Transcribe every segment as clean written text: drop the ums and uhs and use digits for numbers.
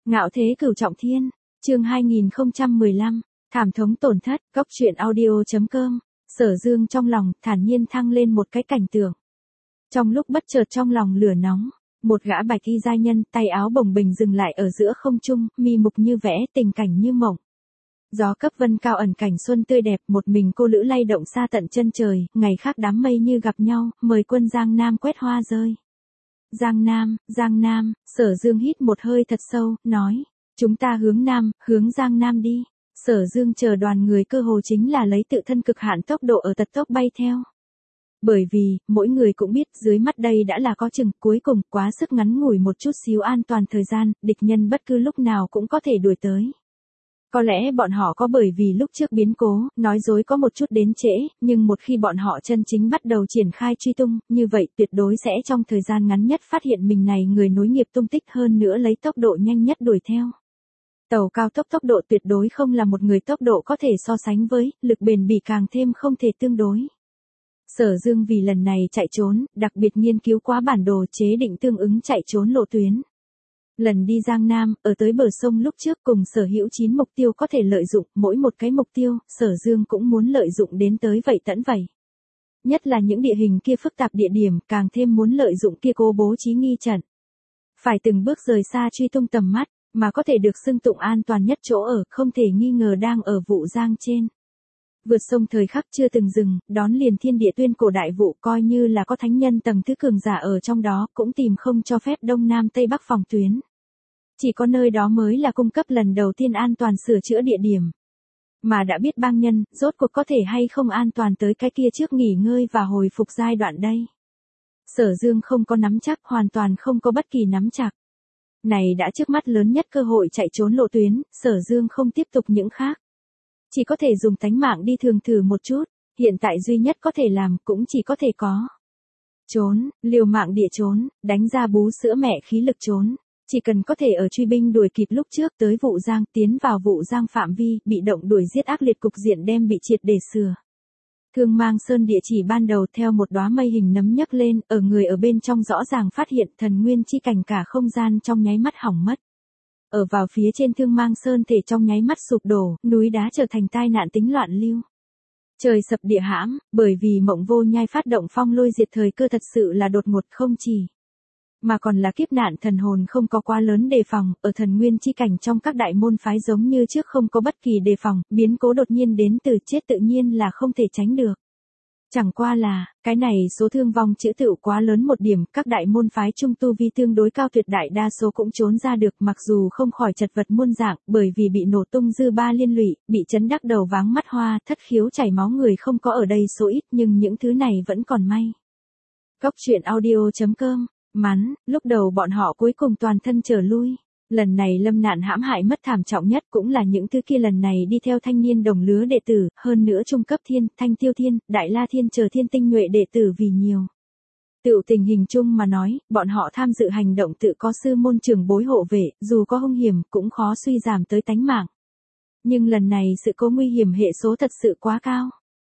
Ngạo thế cửu trọng thiên, chương 2015, thảm thống tổn thất, góc truyện audio.com, Sở Dương trong lòng thản nhiên thăng lên một cái cảnh tượng. Trong lúc bất chợt trong lòng lửa nóng, một gã bạch y giai nhân tay áo bồng bềnh dừng lại ở giữa không trung, mi mục như vẽ, tình cảnh như mộng. Gió cấp vân cao ẩn cảnh xuân tươi đẹp, một mình cô lữ lay động xa tận chân trời, ngày khác đám mây như gặp nhau, mời quân Giang Nam quét hoa rơi. Giang Nam, Sở Dương hít một hơi thật sâu, nói, chúng ta hướng Nam, hướng Giang Nam đi. Sở Dương chờ đoàn người cơ hồ chính là lấy tự thân cực hạn tốc độ ở tật tốc bay theo. Bởi vì, mỗi người cũng biết dưới mắt đây đã là có chừng, cuối cùng quá sức ngắn ngủi một chút xíu an toàn thời gian, địch nhân bất cứ lúc nào cũng có thể đuổi tới. Có lẽ bọn họ có bởi vì lúc trước biến cố, nói dối có một chút đến trễ, nhưng một khi bọn họ chân chính bắt đầu triển khai truy tung, như vậy tuyệt đối sẽ trong thời gian ngắn nhất phát hiện mình này người nối nghiệp tung tích, hơn nữa lấy tốc độ nhanh nhất đuổi theo. Tàu cao tốc tốc độ tuyệt đối không là một người tốc độ có thể so sánh với, lực bền bỉ càng thêm không thể tương đối. Sở Dương vì lần này chạy trốn, đặc biệt nghiên cứu quá bản đồ chế định tương ứng chạy trốn lộ tuyến. Lần đi Giang Nam, ở tới bờ sông lúc trước cùng sở hữu 9 mục tiêu có thể lợi dụng, mỗi một cái mục tiêu, Sở Dương cũng muốn lợi dụng đến tới vậy tận vậy. Nhất là những địa hình kia phức tạp địa điểm, càng thêm muốn lợi dụng kia cố bố trí nghi trận. Phải từng bước rời xa truy tung tầm mắt, mà có thể được xưng tụng an toàn nhất chỗ ở, không thể nghi ngờ đang ở Vụ Giang trên. Vượt sông thời khắc chưa từng dừng, đón liền thiên địa tuyên cổ đại vụ, coi như là có thánh nhân tầng thứ cường giả ở trong đó, cũng tìm không cho phép Đông Nam Tây Bắc phòng tuyến. Chỉ có nơi đó mới là cung cấp lần đầu tiên an toàn sửa chữa địa điểm. Mà đã biết bang nhân, rốt cuộc có thể hay không an toàn tới cái kia trước nghỉ ngơi và hồi phục giai đoạn đây. Sở Dương không có nắm chắc, hoàn toàn không có bất kỳ nắm chắc. Này đã trước mắt lớn nhất cơ hội chạy trốn lộ tuyến, Sở Dương không tiếp tục những khác. Chỉ có thể dùng tánh mạng đi thường thử một chút, hiện tại duy nhất có thể làm cũng chỉ có thể có. Trốn, liều mạng địa trốn, đánh ra bú sữa mẹ khí lực trốn. Chỉ cần có thể ở truy binh đuổi kịp lúc trước tới Vụ Giang, tiến vào Vụ Giang phạm vi, bị động đuổi giết ác liệt cục diện đem bị triệt để sửa. Thương Mang Sơn địa chỉ ban đầu theo một đóa mây hình nấm nhấc lên, ở người ở bên trong rõ ràng phát hiện thần nguyên chi cảnh cả không gian trong nháy mắt hỏng mất. Ở vào phía trên Thương Mang Sơn thể trong nháy mắt sụp đổ, núi đá trở thành tai nạn tính loạn lưu. Trời sập địa hãm, bởi vì Mộng Vô Nhai phát động phong lôi diệt thời cơ thật sự là đột ngột không chỉ. Mà còn là kiếp nạn thần hồn không có quá lớn đề phòng, ở thần nguyên chi cảnh trong các đại môn phái giống như trước không có bất kỳ đề phòng, biến cố đột nhiên đến từ chết tự nhiên là không thể tránh được. Chẳng qua là, cái này số thương vong chữ tựu quá lớn một điểm, các đại môn phái trung tu vi tương đối cao tuyệt đại đa số cũng trốn ra được, mặc dù không khỏi chật vật muôn dạng, bởi vì bị nổ tung dư ba liên lụy, bị chấn đắc đầu váng mắt hoa, thất khiếu chảy máu người không có ở đây số ít, nhưng những thứ này vẫn còn may. Góc truyện audio.com, lúc đầu bọn họ cuối cùng toàn thân trở lui. Lần này lâm nạn hãm hại mất thảm trọng nhất cũng là những thứ kia lần này đi theo thanh niên đồng lứa đệ tử, hơn nữa trung cấp thiên, thanh tiêu thiên, đại la thiên chờ thiên tinh nhuệ đệ tử vì nhiều. Tự tình hình chung mà nói, bọn họ tham dự hành động tự có sư môn trưởng bối hộ vệ, dù có hung hiểm cũng khó suy giảm tới tánh mạng. Nhưng lần này sự cố nguy hiểm hệ số thật sự quá cao.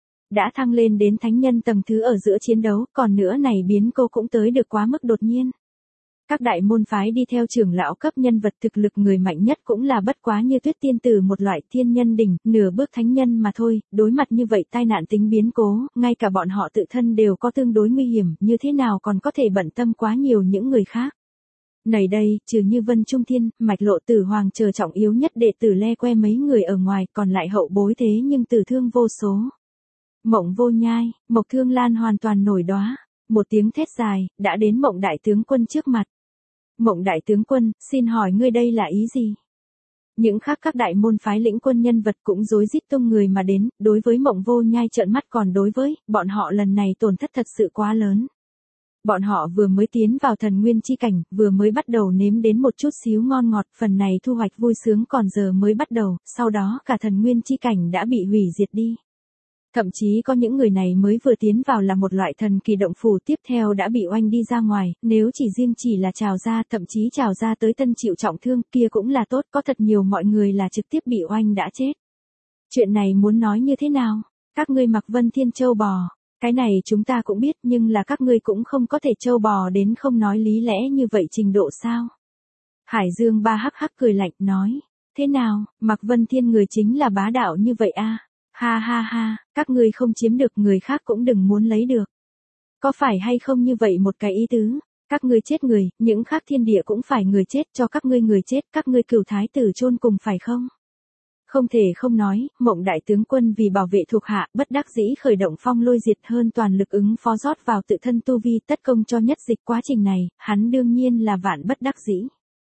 Đã thăng lên đến thánh nhân tầng thứ ở giữa chiến đấu, còn nữa này biến cô cũng tới được quá mức đột nhiên. Các đại môn phái đi theo trưởng lão cấp nhân vật thực lực người mạnh nhất cũng là bất quá như Tuyết Tiên Tử một loại thiên nhân đỉnh, nửa bước thánh nhân mà thôi, đối mặt như vậy tai nạn tính biến cố, ngay cả bọn họ tự thân đều có tương đối nguy hiểm, như thế nào còn có thể bận tâm quá nhiều những người khác. Này đây, trừ như Vân Trung Thiên, Mạch Lộ Tử Hoàng chờ trọng yếu nhất đệ tử le que mấy người ở ngoài, còn lại hậu bối thế nhưng tử thương vô số. Mộng Vô Nhai, Mộc Thương Lan hoàn toàn nổi đóa, một tiếng thét dài, đã đến Mộng Đại Tướng Quân trước mặt. Mộng Đại Tướng Quân, xin hỏi ngươi đây là ý gì? Những khác các đại môn phái lĩnh quân nhân vật cũng rối rít tung người mà đến, đối với Mộng Vô Nhai trợn mắt, còn đối với bọn họ lần này tổn thất thật sự quá lớn. Bọn họ vừa mới tiến vào thần nguyên chi cảnh, vừa mới bắt đầu nếm đến một chút xíu ngon ngọt, phần này thu hoạch vui sướng còn giờ mới bắt đầu, sau đó cả thần nguyên chi cảnh đã bị hủy diệt đi. Thậm chí có những người này mới vừa tiến vào là một loại thần kỳ động phủ, tiếp theo đã bị oanh đi ra ngoài, nếu chỉ riêng chỉ là trào ra, thậm chí trào ra tới tân chịu trọng thương, kia cũng là tốt, có thật nhiều mọi người là trực tiếp bị oanh đã chết. Chuyện này muốn nói như thế nào? Các ngươi mặc Vân Thiên châu bò, cái này chúng ta cũng biết, nhưng là các ngươi cũng không có thể châu bò đến không nói lý lẽ như vậy trình độ sao? Hải Dương Ba hắc hắc cười lạnh nói, thế nào, Mạc Vân Thiên người chính là bá đạo như vậy a? Ha ha ha, các ngươi không chiếm được người khác cũng đừng muốn lấy được. Có phải hay không như vậy một cái ý tứ? Các ngươi chết người, những khác thiên địa cũng phải người chết cho các ngươi người chết, các ngươi cửu thái tử chôn cùng phải không? Không thể không nói, Mộng đại tướng quân vì bảo vệ thuộc hạ, bất đắc dĩ khởi động phong lôi diệt hơn toàn lực ứng phó rót vào tự thân tu vi tất công cho nhất dịch quá trình này, hắn đương nhiên là vạn bất đắc dĩ.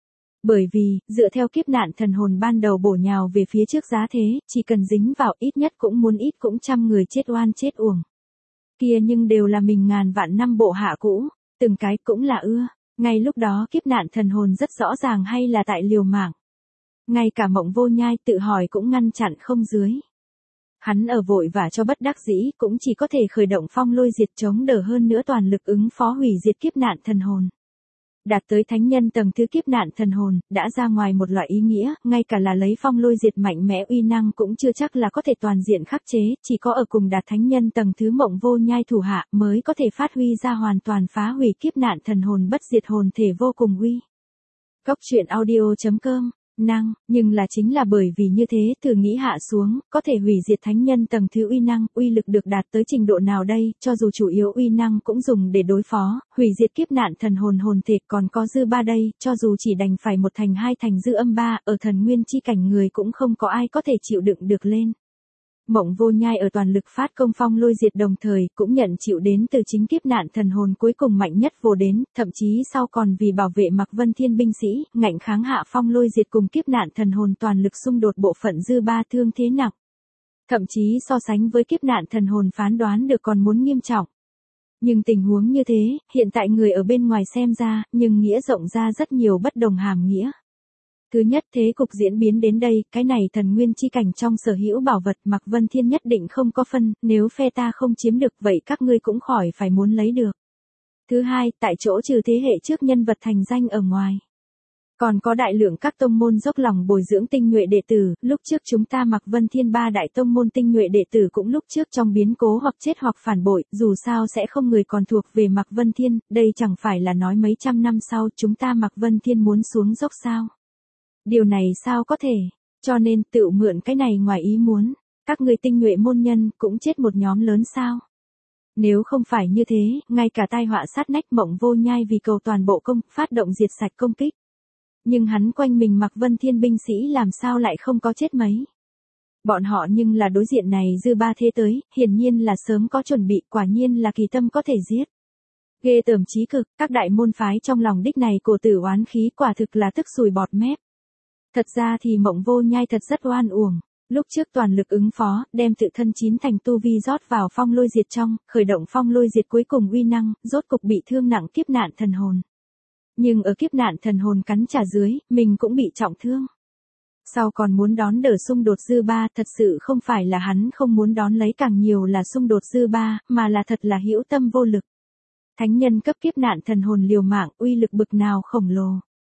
Bởi vì, dựa theo kiếp nạn thần hồn ban đầu bổ nhào về phía trước giá thế, chỉ cần dính vào ít nhất cũng muốn ít cũng trăm người chết oan chết uổng. Kia nhưng đều là mình ngàn vạn năm bộ hạ cũ, từng cái cũng là ưa. Ngay lúc đó kiếp nạn thần hồn rất rõ ràng hay là tại liều mạng. Ngay cả Mộng Vô Nhai tự hỏi cũng ngăn chặn không dưới. Hắn ở vội và cho bất đắc dĩ cũng chỉ có thể khởi động phong lôi diệt chống đỡ hơn nữa toàn lực ứng phó hủy diệt kiếp nạn thần hồn. Đạt tới thánh nhân tầng thứ kiếp nạn thần hồn, đã ra ngoài một loại ý nghĩa, ngay cả là lấy phong lôi diệt mạnh mẽ uy năng cũng chưa chắc là có thể toàn diện khắc chế, chỉ có ở cùng đạt thánh nhân tầng thứ Mộng Vô Nhai thủ hạ mới có thể phát huy ra hoàn toàn phá hủy kiếp nạn thần hồn bất diệt hồn thể vô cùng uy. Góc truyện audio.com năng, nhưng là chính là bởi vì như thế, thử nghĩ hạ xuống, có thể hủy diệt thánh nhân tầng thứ uy năng, uy lực được đạt tới trình độ nào đây, cho dù chủ yếu uy năng cũng dùng để đối phó, hủy diệt kiếp nạn thần hồn hồn thể còn có dư ba đây, cho dù chỉ đành phải một thành hai thành dư âm ba, ở thần nguyên chi cảnh người cũng không có ai có thể chịu đựng được lên. Mộng Vô Nhai ở toàn lực phát công phong lôi diệt đồng thời, cũng nhận chịu đến từ chính kiếp nạn thần hồn cuối cùng mạnh nhất vô đến, thậm chí sau còn vì bảo vệ Mạc Vân Thiên binh sĩ, ngạnh kháng hạ phong lôi diệt cùng kiếp nạn thần hồn toàn lực xung đột bộ phận dư ba thương thế nặng. Thậm chí so sánh với kiếp nạn thần hồn phán đoán được còn muốn nghiêm trọng. Nhưng tình huống như thế, hiện tại người ở bên ngoài xem ra, nhưng nghĩa rộng ra rất nhiều bất đồng hàm nghĩa. Thứ nhất, thế cục diễn biến đến đây, cái này thần nguyên chi cảnh trong sở hữu bảo vật Mạc Vân Thiên nhất định không có phân, nếu phe ta không chiếm được vậy các ngươi cũng khỏi phải muốn lấy được. Thứ hai, tại chỗ trừ thế hệ trước nhân vật thành danh ở ngoài. Còn có đại lượng các tông môn dốc lòng bồi dưỡng tinh nhuệ đệ tử, lúc trước chúng ta Mạc Vân Thiên ba đại tông môn tinh nhuệ đệ tử cũng lúc trước trong biến cố hoặc chết hoặc phản bội, dù sao sẽ không người còn thuộc về Mạc Vân Thiên, đây chẳng phải là nói mấy trăm năm sau chúng ta Mạc Vân Thiên muốn xuống dốc sao. Điều này sao có thể, cho nên tự mượn cái này ngoài ý muốn, các người tinh nhuệ môn nhân cũng chết một nhóm lớn sao. Nếu không phải như thế, ngay cả tai họa sát nách Mộng Vô Nhai vì cầu toàn bộ công, phát động diệt sạch công kích. Nhưng hắn quanh mình Mạc Vân Thiên binh sĩ làm sao lại không có chết mấy. Bọn họ nhưng là đối diện này dư ba thế tới, hiển nhiên là sớm có chuẩn bị, quả nhiên là kỳ tâm có thể giết. Ghê tởm chí cực, các đại môn phái trong lòng đích này cổ tử oán khí quả thực là tức sùi bọt mép. Thật ra thì Mộng Vô Nhai thật rất oan uổng, lúc trước toàn lực ứng phó, đem tự thân chín thành tu vi rót vào phong lôi diệt trong, khởi động phong lôi diệt cuối cùng uy năng, rốt cục bị thương nặng kiếp nạn thần hồn. Nhưng ở kiếp nạn thần hồn cắn trả dưới, mình cũng bị trọng thương. Sau còn muốn đón đỡ xung đột dư ba, thật sự không phải là hắn không muốn đón lấy càng nhiều là xung đột dư ba, mà là thật là hữu tâm vô lực. Thánh nhân cấp kiếp nạn thần hồn liều mạng, uy lực bực nào khổng lồ.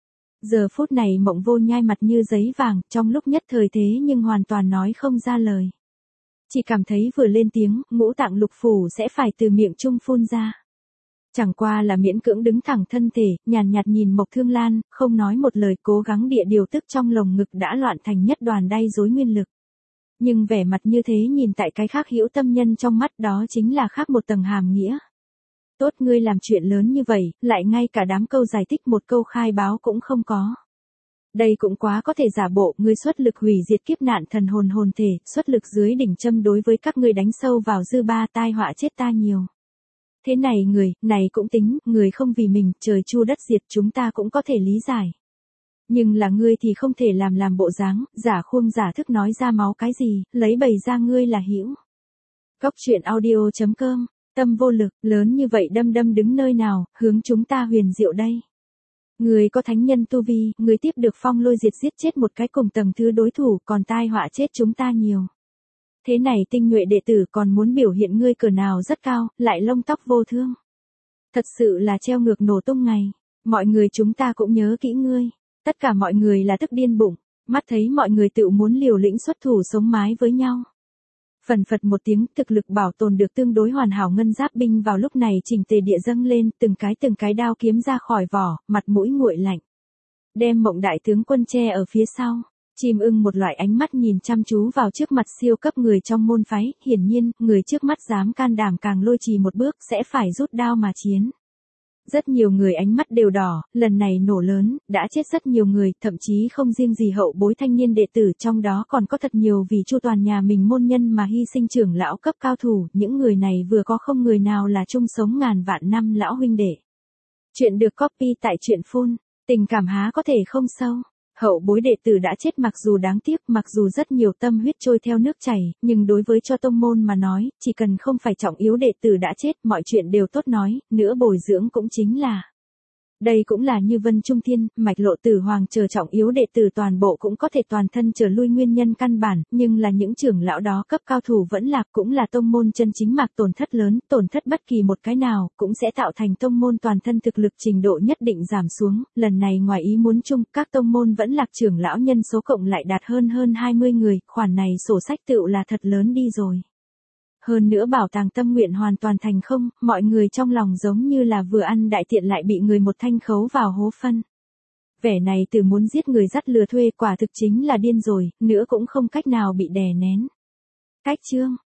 Giờ phút này Mộng Vô Nhai mặt như giấy vàng, trong lúc nhất thời thế nhưng hoàn toàn nói không ra lời. Chỉ cảm thấy vừa lên tiếng, ngũ tạng lục phủ sẽ phải từ miệng trung phun ra. Chẳng qua là miễn cưỡng đứng thẳng thân thể, nhàn nhạt nhìn Mộc Thương Lan, không nói một lời cố gắng địa điều tức trong lồng ngực đã loạn thành nhất đoàn đay rối nguyên lực. Nhưng vẻ mặt như thế nhìn tại cái khác hữu tâm nhân trong mắt đó chính là khác một tầng hàm nghĩa. Tốt ngươi làm chuyện lớn như vậy, lại ngay cả đám câu giải thích một câu khai báo cũng không có. Đây cũng quá có thể giả bộ, ngươi xuất lực hủy diệt kiếp nạn thần hồn hồn thể, xuất lực dưới đỉnh châm đối với các ngươi đánh sâu vào dư ba tai họa chết ta nhiều. Thế này người, này cũng tính, người không vì mình, trời chu đất diệt chúng ta cũng có thể lý giải. Nhưng là ngươi thì không thể làm bộ dáng, giả khuôn giả thức nói ra máu cái gì, lấy bày ra ngươi là hữu. Góc truyện audio.com, tâm vô lực, lớn như vậy đâm đứng nơi nào, hướng chúng ta huyền diệu đây. Người có thánh nhân tu vi, người tiếp được phong lôi diệt giết chết một cái cùng tầng thứ đối thủ, còn tai họa chết chúng ta nhiều. Thế này tinh nhuệ đệ tử còn muốn biểu hiện ngươi cờ nào rất cao, lại lông tóc vô thương. Thật sự là treo ngược nổ tung ngày. Mọi người chúng ta cũng nhớ kỹ ngươi. Tất cả mọi người là tức điên bụng, mắt thấy mọi người tự muốn liều lĩnh xuất thủ sống mái với nhau. Phần phật một tiếng, thực lực bảo tồn được tương đối hoàn hảo ngân giáp binh vào lúc này chỉnh tề địa dâng lên, từng cái đao kiếm ra khỏi vỏ, mặt mũi nguội lạnh. đem Mộng đại tướng quân che ở phía sau. Chim ưng một loại ánh mắt nhìn chăm chú vào trước mặt siêu cấp người trong môn phái, hiển nhiên, người trước mắt dám can đảm càng lôi trì một bước sẽ phải rút đao mà chiến. Rất nhiều người ánh mắt đều đỏ, lần này nổ lớn, đã chết rất nhiều người, thậm chí không riêng gì hậu bối thanh niên đệ tử, trong đó còn có thật nhiều vì chu toàn nhà mình môn nhân mà hy sinh trưởng lão cấp cao thủ, những người này vừa có không người nào là chung sống ngàn vạn năm lão huynh đệ. Chuyện được copy tại truyện phun, tình cảm há có thể không sâu. Hậu bối đệ tử đã chết mặc dù đáng tiếc, mặc dù rất nhiều tâm huyết trôi theo nước chảy, nhưng đối với cho tông môn mà nói, chỉ cần không phải trọng yếu đệ tử đã chết, mọi chuyện đều tốt nói, nữa bồi dưỡng cũng chính là. Đây cũng là như Vân Trung Thiên, Mạch Lộ Tử Hoàng chờ trọng yếu đệ tử toàn bộ cũng có thể toàn thân trở lui nguyên nhân căn bản, nhưng là những trưởng lão đó cấp cao thủ vẫn lạc cũng là tông môn chân chính mặc tổn thất lớn, tổn thất bất kỳ một cái nào, cũng sẽ tạo thành tông môn toàn thân thực lực trình độ nhất định giảm xuống, lần này ngoài ý muốn chung, các tông môn vẫn lạc trưởng lão nhân số cộng lại đạt hơn 20 người, khoản này sổ sách tựu là thật lớn đi rồi. Hơn nữa bảo tàng tâm nguyện hoàn toàn thành không, mọi người trong lòng giống như là vừa ăn đại tiện lại bị người một thanh khấu vào hố phân. Vẻ này từ muốn giết người dắt lừa thuê quả thực chính là điên rồi, nữa cũng không cách nào bị đè nén. Cách chương